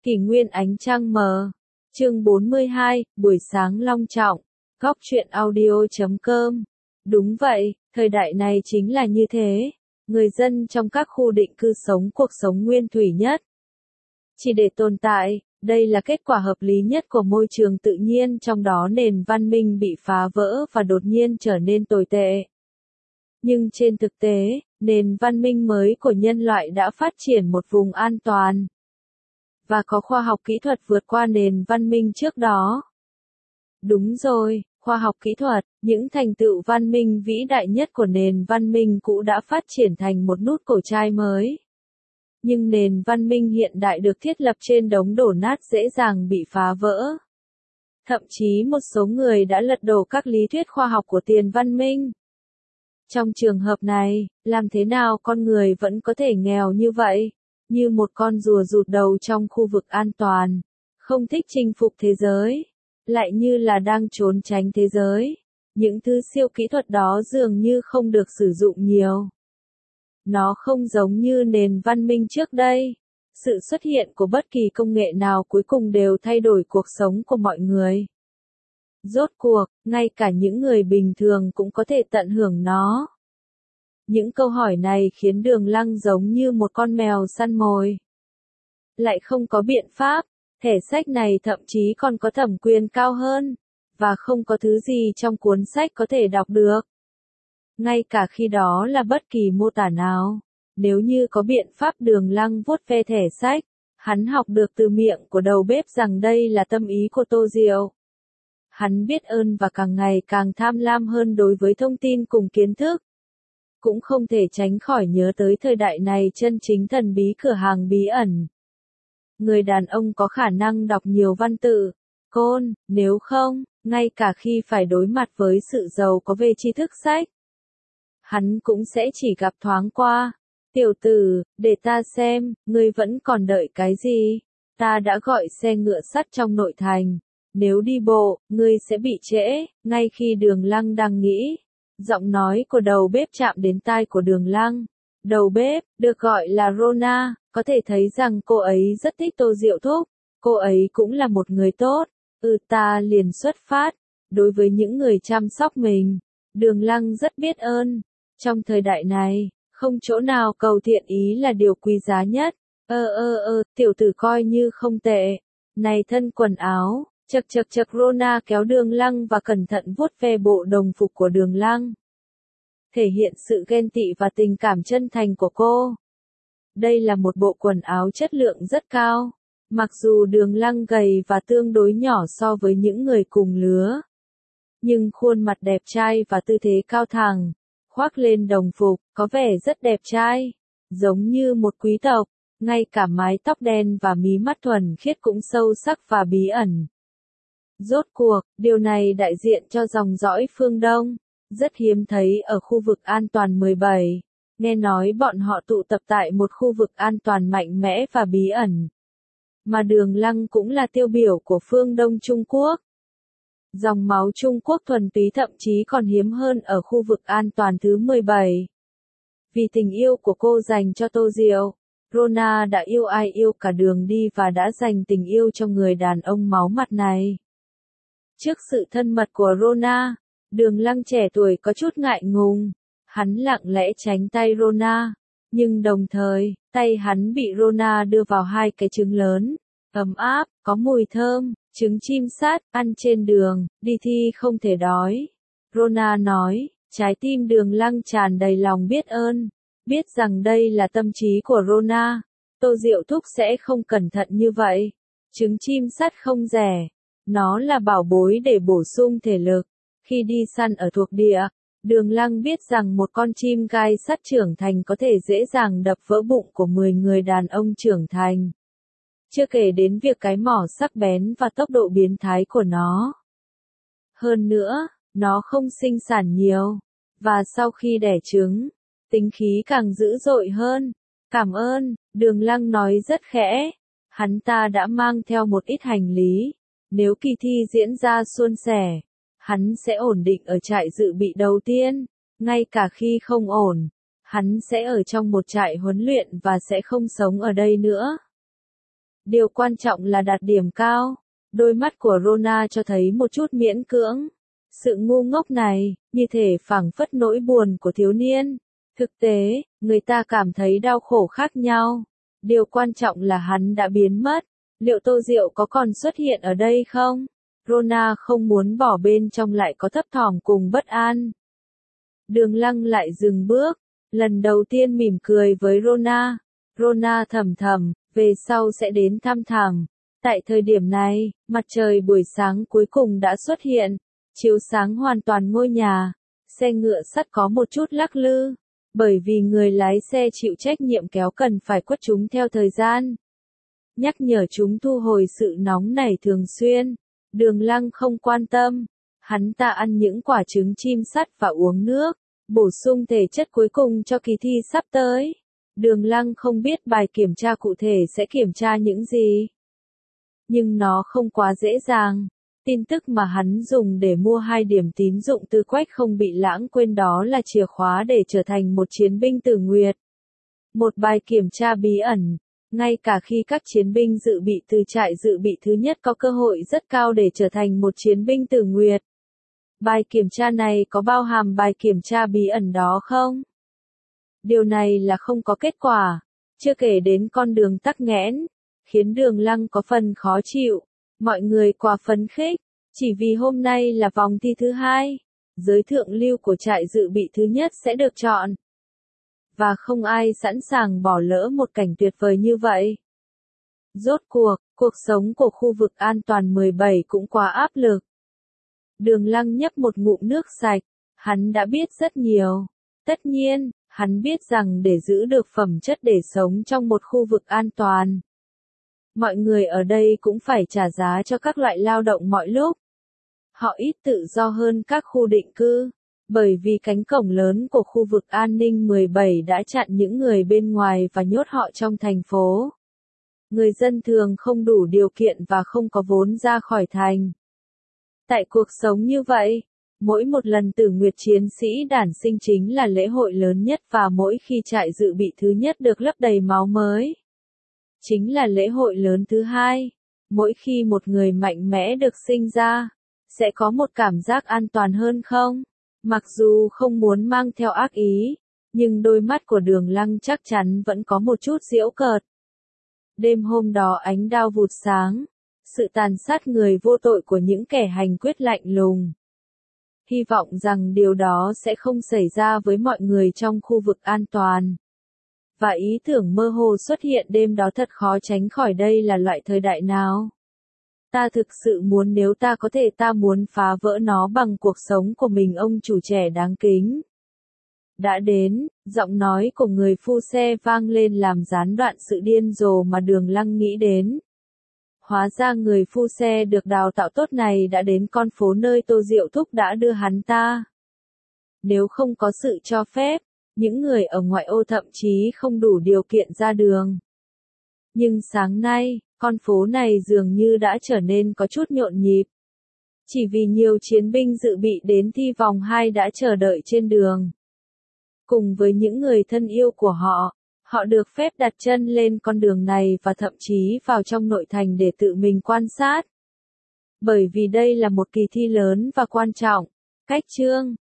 Kỷ nguyên ánh trăng mờ. Chương 42, buổi sáng long trọng. Góc truyện audio.com. Đúng vậy, thời đại này chính là như thế. Người dân trong các khu định cư sống cuộc sống nguyên thủy nhất. Chỉ để tồn tại, đây là kết quả hợp lý nhất của môi trường tự nhiên, trong đó nền văn minh bị phá vỡ và đột nhiên trở nên tồi tệ. Nhưng trên thực tế, nền văn minh mới của nhân loại đã phát triển một vùng an toàn. Và có khoa học kỹ thuật vượt qua nền văn minh trước đó. Đúng rồi, khoa học kỹ thuật, những thành tựu văn minh vĩ đại nhất của nền văn minh cũ đã phát triển thành một nút cổ trai mới. Nhưng nền văn minh hiện đại được thiết lập trên đống đổ nát dễ dàng bị phá vỡ. Thậm chí một số người đã lật đổ các lý thuyết khoa học của tiền văn minh. Trong trường hợp này, làm thế nào con người vẫn có thể nghèo như vậy? Như một con rùa rụt đầu trong khu vực an toàn, không thích chinh phục thế giới, lại như là đang trốn tránh thế giới. Những thứ siêu kỹ thuật đó dường như không được sử dụng nhiều. Nó không giống như nền văn minh trước đây. Sự xuất hiện của bất kỳ công nghệ nào cuối cùng đều thay đổi cuộc sống của mọi người. Rốt cuộc, ngay cả những người bình thường cũng có thể tận hưởng nó. Những câu hỏi này khiến Đường Lăng giống như một con mèo săn mồi. Lại không có biện pháp, thẻ sách này thậm chí còn có thẩm quyền cao hơn, và không có thứ gì trong cuốn sách có thể đọc được. Ngay cả khi đó là bất kỳ mô tả nào, nếu như có biện pháp, Đường Lăng vuốt ve thẻ sách, hắn học được từ miệng của đầu bếp rằng đây là tâm ý của Tô Diệu. Hắn biết ơn và càng ngày càng tham lam hơn đối với thông tin cùng kiến thức. Cũng không thể tránh khỏi nhớ tới thời đại này chân chính thần bí cửa hàng bí ẩn. Người đàn ông có khả năng đọc nhiều văn tự, côn, nếu không, ngay cả khi phải đối mặt với sự giàu có về tri thức sách, hắn cũng sẽ chỉ gặp thoáng qua. Tiểu tử, để ta xem, ngươi vẫn còn đợi cái gì? Ta đã gọi xe ngựa sắt trong nội thành. Nếu đi bộ, ngươi sẽ bị trễ. Ngay khi Đường Lăng đang nghĩ, giọng nói của đầu bếp chạm đến tai của Đường Lăng. Đầu bếp, được gọi là Rona, có thể thấy rằng cô ấy rất thích Tô Diệu thúc. Cô ấy cũng là một người tốt. Ta liền xuất phát. Đối với những người chăm sóc mình, Đường Lăng rất biết ơn. Trong thời đại này, không chỗ nào cầu thiện ý là điều quý giá nhất. Tiểu tử coi như không tệ. Này thân quần áo. Chật Rona kéo Đường Lăng và cẩn thận vuốt ve bộ đồng phục của Đường Lăng. Thể hiện sự ghen tị và tình cảm chân thành của cô. Đây là một bộ quần áo chất lượng rất cao. Mặc dù Đường Lăng gầy và tương đối nhỏ so với những người cùng lứa, nhưng khuôn mặt đẹp trai và tư thế cao thẳng, khoác lên đồng phục, có vẻ rất đẹp trai, giống như một quý tộc. Ngay cả mái tóc đen và mí mắt thuần khiết cũng sâu sắc và bí ẩn. Rốt cuộc, điều này đại diện cho dòng dõi phương Đông, rất hiếm thấy ở khu vực an toàn 17. Nghe nói bọn họ tụ tập tại một khu vực an toàn mạnh mẽ và bí ẩn. Mà Đường Lăng cũng là tiêu biểu của phương Đông Trung Quốc. Dòng máu Trung Quốc thuần túy thậm chí còn hiếm hơn ở khu vực an toàn thứ 17. Vì tình yêu của cô dành cho Tô Diệu, Rona đã yêu ai yêu cả đường đi và đã dành tình yêu cho người đàn ông máu mặt này. Trước sự thân mật của Rona, Đường Lăng trẻ tuổi có chút ngại ngùng. Hắn lặng lẽ tránh tay Rona, nhưng đồng thời, tay hắn bị Rona đưa vào hai cái trứng lớn, ấm áp, có mùi thơm, trứng chim sát, ăn trên đường, đi thi không thể đói. Rona nói, trái tim Đường Lăng tràn đầy lòng biết ơn, biết rằng đây là tâm trí của Rona. Tô Diệu thúc sẽ không cẩn thận như vậy. Trứng chim sắt không rẻ. Nó là bảo bối để bổ sung thể lực. Khi đi săn ở thuộc địa, Đường Lăng biết rằng một con chim gai sắt trưởng thành có thể dễ dàng đập vỡ bụng của 10 người đàn ông trưởng thành. Chưa kể đến việc cái mỏ sắc bén và tốc độ biến thái của nó. Hơn nữa, nó không sinh sản nhiều. Và sau khi đẻ trứng, tính khí càng dữ dội hơn. Cảm ơn, Đường Lăng nói rất khẽ. Hắn ta đã mang theo một ít hành lý. Nếu kỳ thi diễn ra suôn sẻ, hắn sẽ ổn định ở trại dự bị đầu tiên. Ngay cả khi không ổn, hắn sẽ ở trong một trại huấn luyện và sẽ không sống ở đây nữa. Điều quan trọng là đạt điểm cao. Đôi mắt của Rona cho thấy một chút miễn cưỡng. Sự ngu ngốc này, như thể phảng phất nỗi buồn của thiếu niên. Thực tế, người ta cảm thấy đau khổ khác nhau. Điều quan trọng là hắn đã biến mất. Liệu Tô Diệu có còn xuất hiện ở đây không? Rona không muốn bỏ, bên trong lại có thấp thỏm cùng bất an. Đường Lăng lại dừng bước, lần đầu tiên mỉm cười với Rona. Rona thầm thầm, về sau sẽ đến thăm thẳng. Tại thời điểm này, mặt trời buổi sáng cuối cùng đã xuất hiện, chiếu sáng hoàn toàn ngôi nhà. Xe ngựa sắt có một chút lắc lư, bởi vì người lái xe chịu trách nhiệm kéo cần phải quất chúng theo thời gian. Nhắc nhở chúng thu hồi sự nóng nảy thường xuyên. Đường Lăng không quan tâm. Hắn ta ăn những quả trứng chim sắt và uống nước, bổ sung thể chất cuối cùng cho kỳ thi sắp tới. Đường Lăng không biết bài kiểm tra cụ thể sẽ kiểm tra những gì. Nhưng nó không quá dễ dàng. Tin tức mà hắn dùng để mua 2 điểm tín dụng từ Quách không bị lãng quên, đó là chìa khóa để trở thành một chiến binh tử nguyệt. Một bài kiểm tra bí ẩn. Ngay cả khi các chiến binh dự bị từ trại dự bị thứ nhất có cơ hội rất cao để trở thành một chiến binh tử nguyệt. Bài kiểm tra này có bao hàm bài kiểm tra bí ẩn đó không? Điều này là không có kết quả, chưa kể đến con đường tắc nghẽn, khiến Đường Lăng có phần khó chịu. Mọi người quá phấn khích, chỉ vì hôm nay là vòng thi thứ 2, giới thượng lưu của trại dự bị thứ nhất sẽ được chọn. Và không ai sẵn sàng bỏ lỡ một cảnh tuyệt vời như vậy. Rốt cuộc sống của khu vực an toàn 17 cũng quá áp lực. Đường Lăng nhấp một ngụm nước sạch, hắn đã biết rất nhiều. Tất nhiên, hắn biết rằng để giữ được phẩm chất để sống trong một khu vực an toàn, mọi người ở đây cũng phải trả giá cho các loại lao động mọi lúc. Họ ít tự do hơn các khu định cư, bởi vì cánh cổng lớn của khu vực an ninh 17 đã chặn những người bên ngoài và nhốt họ trong thành phố. Người dân thường không đủ điều kiện và không có vốn ra khỏi thành. Tại cuộc sống như vậy, mỗi một lần tử nguyệt chiến sĩ đản sinh chính là lễ hội lớn nhất, và mỗi khi trại dự bị thứ nhất được lấp đầy máu mới, chính là lễ hội lớn thứ 2. Mỗi khi một người mạnh mẽ được sinh ra, sẽ có một cảm giác an toàn hơn không? Mặc dù không muốn mang theo ác ý, nhưng đôi mắt của Đường Lăng chắc chắn vẫn có một chút giễu cợt. Đêm hôm đó ánh đao vụt sáng, sự tàn sát người vô tội của những kẻ hành quyết lạnh lùng. Hy vọng rằng điều đó sẽ không xảy ra với mọi người trong khu vực an toàn. Và ý tưởng mơ hồ xuất hiện đêm đó thật khó tránh khỏi. Đây là loại thời đại nào? Ta thực sự muốn, nếu ta có thể, ta muốn phá vỡ nó bằng cuộc sống của mình. Ông chủ trẻ đáng kính đã đến, giọng nói của người phu xe vang lên làm gián đoạn sự điên rồ mà Đường Lăng nghĩ đến. Hóa ra người phu xe được đào tạo tốt này đã đến con phố nơi Tô Diệu Thúc đã đưa hắn ta. Nếu không có sự cho phép, những người ở ngoại ô thậm chí không đủ điều kiện ra đường. Nhưng sáng nay, con phố này dường như đã trở nên có chút nhộn nhịp. Chỉ vì nhiều chiến binh dự bị đến thi vòng 2 đã chờ đợi trên đường. Cùng với những người thân yêu của họ, họ được phép đặt chân lên con đường này và thậm chí vào trong nội thành để tự mình quan sát. Bởi vì đây là một kỳ thi lớn và quan trọng. Cách chương